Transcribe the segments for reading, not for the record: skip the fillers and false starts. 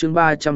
chương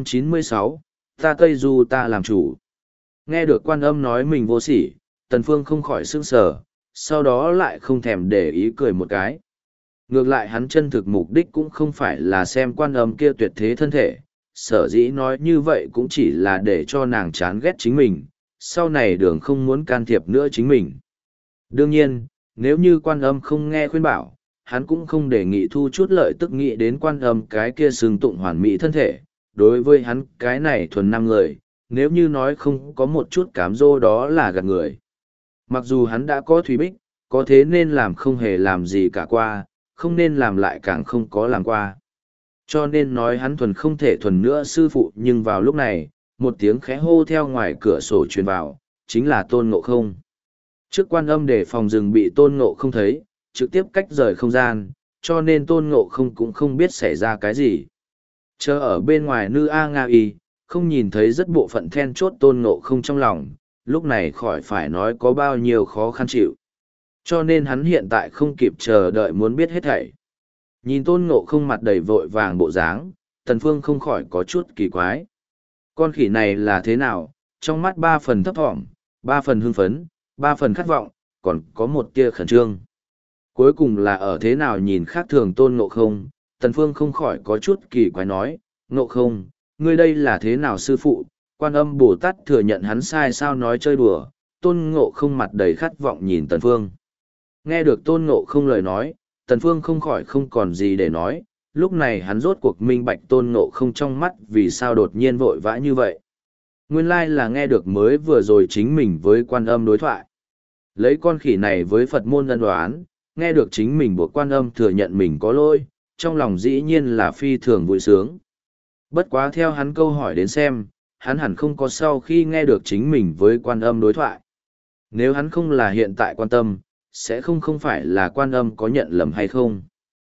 396, ta Tây Du ta làm chủ. Nghe được Quan Âm nói mình vô sỉ, Tần Phương không khỏi sững sờ, sau đó lại không thèm để ý cười một cái. Ngược lại hắn chân thực mục đích cũng không phải là xem Quan Âm kia tuyệt thế thân thể, sở dĩ nói như vậy cũng chỉ là để cho nàng chán ghét chính mình, sau này đường không muốn can thiệp nữa chính mình. Đương nhiên, nếu như Quan Âm không nghe khuyên bảo, hắn cũng không đề nghị thu chút lợi tức nghĩ đến Quan Âm cái kia xưng tụng hoàn mỹ thân thể. Đối với hắn cái này thuần nam người, nếu như nói không có một chút cám dỗ đó là gạt người. Mặc dù hắn đã có Thủy Bích, có thế nên làm không hề làm gì cả qua, không nên làm lại càng không có làm qua. Cho nên nói hắn thuần không thể thuần nữa sư phụ, nhưng vào lúc này, một tiếng khẽ hô theo ngoài cửa sổ truyền vào, chính là Tôn Ngộ Không. Trước Quan Âm để phòng rừng bị Tôn Ngộ Không thấy, trực tiếp cách rời không gian, cho nên Tôn Ngộ Không cũng không biết xảy ra cái gì. Chờ ở bên ngoài Nư A Nga Y, không nhìn thấy rất bộ phận then chốt Tôn Ngộ Không trong lòng, lúc này khỏi phải nói có bao nhiêu khó khăn chịu. Cho nên hắn hiện tại không kịp chờ đợi muốn biết hết thảy. Nhìn Tôn Ngộ Không mặt đầy vội vàng bộ dáng, Tần Phương không khỏi có chút kỳ quái. Con khỉ này là thế nào, trong mắt 3 phần thấp thỏm, 3 phần hưng phấn, 3 phần khát vọng, còn có một tia khẩn trương. Cuối cùng là ở thế nào nhìn khác thường Tôn Ngộ Không, Tần Phương không khỏi có chút kỳ quái nói, Ngộ Không, ngươi đây là thế nào sư phụ? Quan Âm Bồ Tát thừa nhận hắn sai sao nói chơi đùa. Tôn Ngộ Không mặt đầy khát vọng nhìn Tần Phương. Nghe được Tôn Ngộ Không lời nói, Tần Phương không khỏi không còn gì để nói, lúc này hắn rốt cuộc minh bạch Tôn Ngộ Không trong mắt vì sao đột nhiên vội vã như vậy. Nguyên lai là nghe được mới vừa rồi chính mình với Quan Âm đối thoại. Lấy con khỉ này với Phật môn ân đoán, nghe được chính mình buộc Quan Âm thừa nhận mình có lỗi, trong lòng dĩ nhiên là phi thường vui sướng. Bất quá theo hắn câu hỏi đến xem, hắn hẳn không có sau khi nghe được chính mình với Quan Âm đối thoại. Nếu hắn không là hiện tại quan tâm, sẽ không phải là Quan Âm có nhận lầm hay không,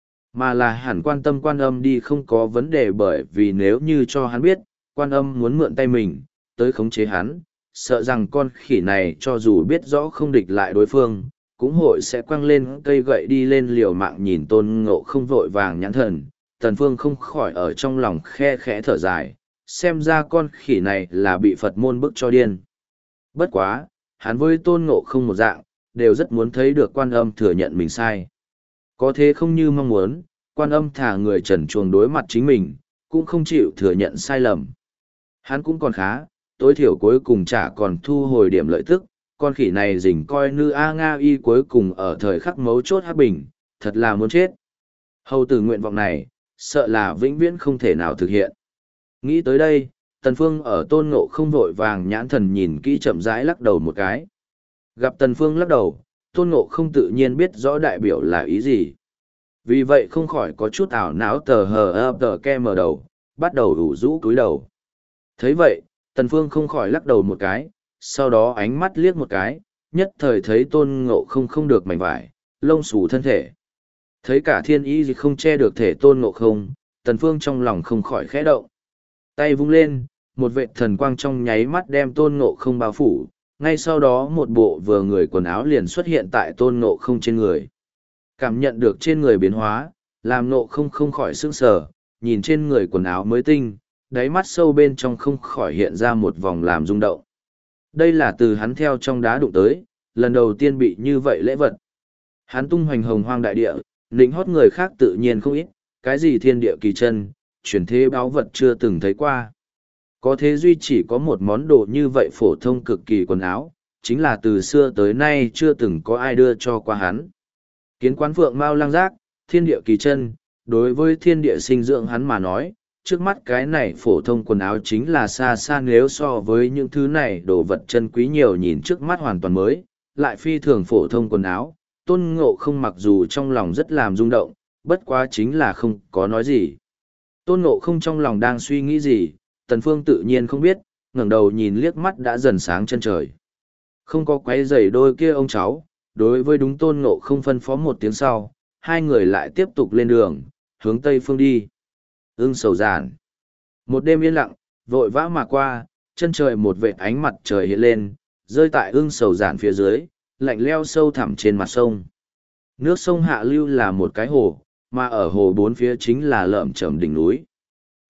mà là hẳn quan tâm Quan Âm đi không có vấn đề, bởi vì nếu như cho hắn biết, Quan Âm muốn mượn tay mình, tới khống chế hắn, sợ rằng con khỉ này cho dù biết rõ không địch lại đối phương, cũng hội sẽ quăng lên cây gậy đi lên liều mạng. Nhìn Tôn Ngộ Không vội vàng nhãn thần, Tần Phương không khỏi ở trong lòng khe khẽ thở dài, xem ra con khỉ này là bị Phật môn bức cho điên. Bất quá, hắn với Tôn Ngộ Không một dạng, đều rất muốn thấy được Quan Âm thừa nhận mình sai. Có thế không như mong muốn, Quan Âm thả người trần truồng đối mặt chính mình, cũng không chịu thừa nhận sai lầm. Hắn cũng còn khá, tối thiểu cuối cùng chả còn thu hồi điểm lợi tức, con khỉ này dình coi Nư A Nga Y cuối cùng ở thời khắc mấu chốt hắc bình, thật là muốn chết. Hầu tử nguyện vọng này, sợ là vĩnh viễn không thể nào thực hiện. Nghĩ tới đây, Tần Phương ở Tôn Ngộ Không vội vàng nhãn thần nhìn kỹ chậm rãi lắc đầu một cái. Gặp Tần Phương lắc đầu, Tôn Ngộ Không tự nhiên biết rõ đại biểu là ý gì. Vì vậy không khỏi có chút ảo não tờ hờ tờ ke mở đầu, bắt đầu ủ rũ cúi đầu. Thấy vậy, Tần Phương không khỏi lắc đầu một cái, sau đó ánh mắt liếc một cái, nhất thời thấy Tôn Ngộ Không không được mảnh vải, lông xù thân thể. Thấy cả thiên ý gì không che được thể Tôn Ngộ Không, Tần Phương trong lòng không khỏi khẽ động. Tay vung lên, một vệt thần quang trong nháy mắt đem Tôn Ngộ Không bao phủ, ngay sau đó một bộ vừa người quần áo liền xuất hiện tại Tôn Ngộ Không trên người. Cảm nhận được trên người biến hóa, làm Ngộ Không không khỏi sững sờ, nhìn trên người quần áo mới tinh, đáy mắt sâu bên trong không khỏi hiện ra một vòng làm rung động. Đây là từ hắn theo trong đá đụng tới, lần đầu tiên bị như vậy lễ vật. Hắn tung hoành hồng hoang đại địa, nịnh hót người khác tự nhiên không ít, cái gì thiên địa kỳ chân, chuyển thế báo vật chưa từng thấy qua. Có thế duy chỉ có một món đồ như vậy phổ thông cực kỳ quần áo, chính là từ xưa tới nay chưa từng có ai đưa cho qua hắn. Kiến quán phượng mao lang giác, thiên địa kỳ chân, đối với thiên địa sinh dưỡng hắn mà nói, trước mắt cái này phổ thông quần áo chính là xa xa nếu so với những thứ này đồ vật chân quý nhiều. Nhìn trước mắt hoàn toàn mới, lại phi thường phổ thông quần áo, Tôn Ngộ Không mặc dù trong lòng rất làm rung động, bất quá chính là không có nói gì. Tôn Ngộ Không trong lòng đang suy nghĩ gì, Tần Phương tự nhiên không biết, ngẩng đầu nhìn liếc mắt đã dần sáng chân trời. Không có quấy rầy đôi kia ông cháu, đối với đúng Tôn Ngộ Không phân phó một tiếng sau, hai người lại tiếp tục lên đường, hướng Tây phương đi. Ưng Sầu Giản. Một đêm yên lặng, vội vã mà qua, chân trời một vệt ánh mặt trời hiện lên, rơi tại Ưng Sầu Giản phía dưới, lạnh leo sâu thẳm trên mặt sông. Nước sông hạ lưu là một cái hồ, mà ở hồ bốn phía chính là lởm chởm đỉnh núi.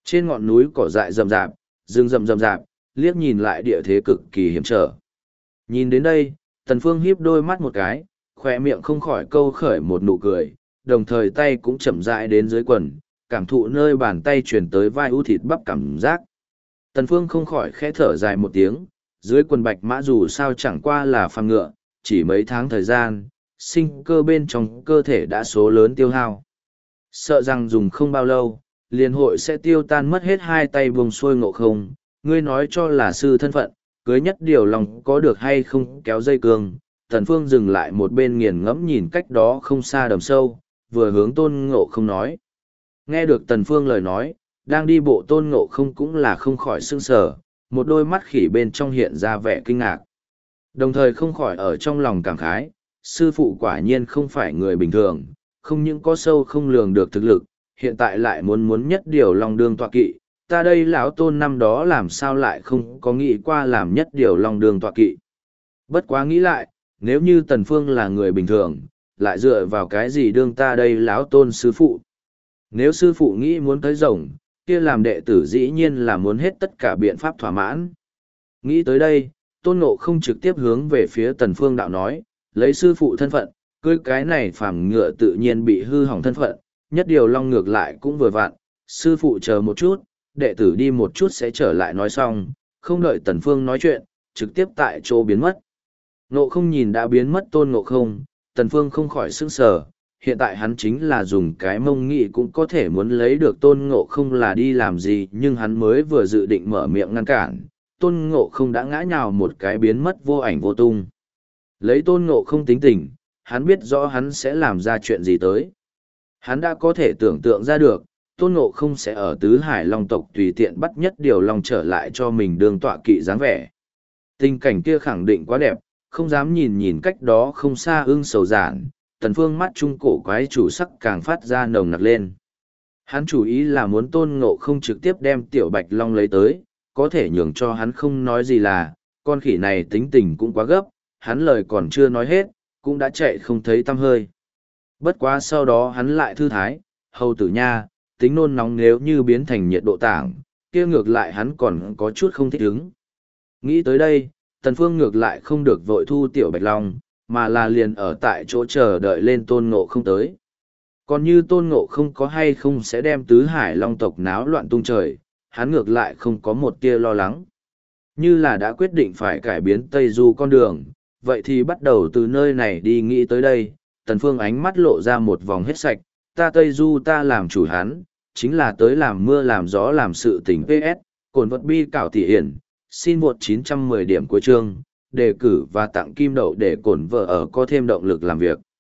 Trên ngọn núi cỏ dại rậm rạp, rừng rậm rậm rạp, liếc nhìn lại địa thế cực kỳ hiểm trở. Nhìn đến đây, Tần Phương híp đôi mắt một cái, khỏe miệng không khỏi câu khởi một nụ cười, đồng thời tay cũng chậm rãi đến dưới quần, cảm thụ nơi bàn tay truyền tới vai ưu thịt bắp cảm giác. Tần Phương không khỏi khẽ thở dài một tiếng, dưới quần bạch mã dù sao chẳng qua là phàm ngựa, chỉ mấy tháng thời gian, sinh cơ bên trong cơ thể đã số lớn tiêu hao. Sợ rằng dùng không bao lâu, liền hội sẽ tiêu tan mất hết hai tay buông xuôi Ngộ Không, ngươi nói cho là sư thân phận, cưới nhất điều lòng có được hay không kéo dây cương. Tần Phương dừng lại một bên nghiền ngẫm nhìn cách đó không xa đầm sâu, vừa hướng Tôn Ngộ Không nói. Nghe được Tần Phương lời nói, đang đi bộ Tôn Ngộ Không cũng là không khỏi sững sờ, một đôi mắt khỉ bên trong hiện ra vẻ kinh ngạc. Đồng thời không khỏi ở trong lòng cảm khái, sư phụ quả nhiên không phải người bình thường, không những có sâu không lường được thực lực, hiện tại lại muốn nhất điều long đương tọa kỵ, ta đây lão Tôn năm đó làm sao lại không có nghĩ qua làm nhất điều long đương tọa kỵ. Bất quá nghĩ lại, nếu như Tần Phương là người bình thường, lại dựa vào cái gì đương ta đây lão Tôn sư phụ. Nếu sư phụ nghĩ muốn tới rồng, kia làm đệ tử dĩ nhiên là muốn hết tất cả biện pháp thỏa mãn. Nghĩ tới đây, Tôn Ngộ không trực tiếp hướng về phía Tần Phương đạo nói, lấy sư phụ thân phận, cưới cái này phàm ngựa tự nhiên bị hư hỏng thân phận, nhất điều long ngược lại cũng vừa vặn, sư phụ chờ một chút, đệ tử đi một chút sẽ trở lại nói xong, không đợi Tần Phương nói chuyện, trực tiếp tại chỗ biến mất. Ngộ không nhìn đã biến mất Tôn Ngộ không, Tần Phương không khỏi sững sờ, hiện tại hắn chính là dùng cái mông nghị cũng có thể muốn lấy được Tôn Ngộ không là đi làm gì, nhưng hắn mới vừa dự định mở miệng ngăn cản, Tôn Ngộ không đã ngã nhào một cái biến mất vô ảnh vô tung. Lấy Tôn Ngộ không tính tình, hắn biết rõ hắn sẽ làm ra chuyện gì tới. Hắn đã có thể tưởng tượng ra được, Tôn Ngộ không sẽ ở tứ hải long tộc tùy tiện bắt nhất điều long trở lại cho mình đường tọa kỵ dáng vẻ. Tình cảnh kia khẳng định quá đẹp, không dám nhìn cách đó không xa ưng sầu giản, Tần Phương mắt trung cổ quái chủ sắc càng phát ra nồng nặc lên. Hắn chủ ý là muốn Tôn Ngộ không trực tiếp đem tiểu bạch long lấy tới, có thể nhường cho hắn không nói gì là, con khỉ này tính tình cũng quá gấp, hắn lời còn chưa nói hết, cũng đã chạy không thấy tăm hơi. Bất quá sau đó hắn lại thư thái, hầu tử nha, tính nôn nóng nếu như biến thành nhiệt độ tảng, kia ngược lại hắn còn có chút không thích ứng. Nghĩ tới đây, Tần Phương ngược lại không được vội thu tiểu bạch long, mà là liền ở tại chỗ chờ đợi lên Tôn Ngộ không tới. Còn như Tôn Ngộ không có hay không sẽ đem tứ hải long tộc náo loạn tung trời, hắn ngược lại không có một tia lo lắng. Như là đã quyết định phải cải biến Tây Du con đường, vậy thì bắt đầu từ nơi này đi nghĩ tới đây. Tần Phương ánh mắt lộ ra một vòng hết sạch, ta Tây Du ta làm chủ hắn, chính là tới làm mưa làm gió làm sự tình PS, cồn vật bi cảo thị hiển, xin một 910 điểm cuối chương, đề cử và tặng kim đậu để cổn vợ ở có thêm động lực làm việc.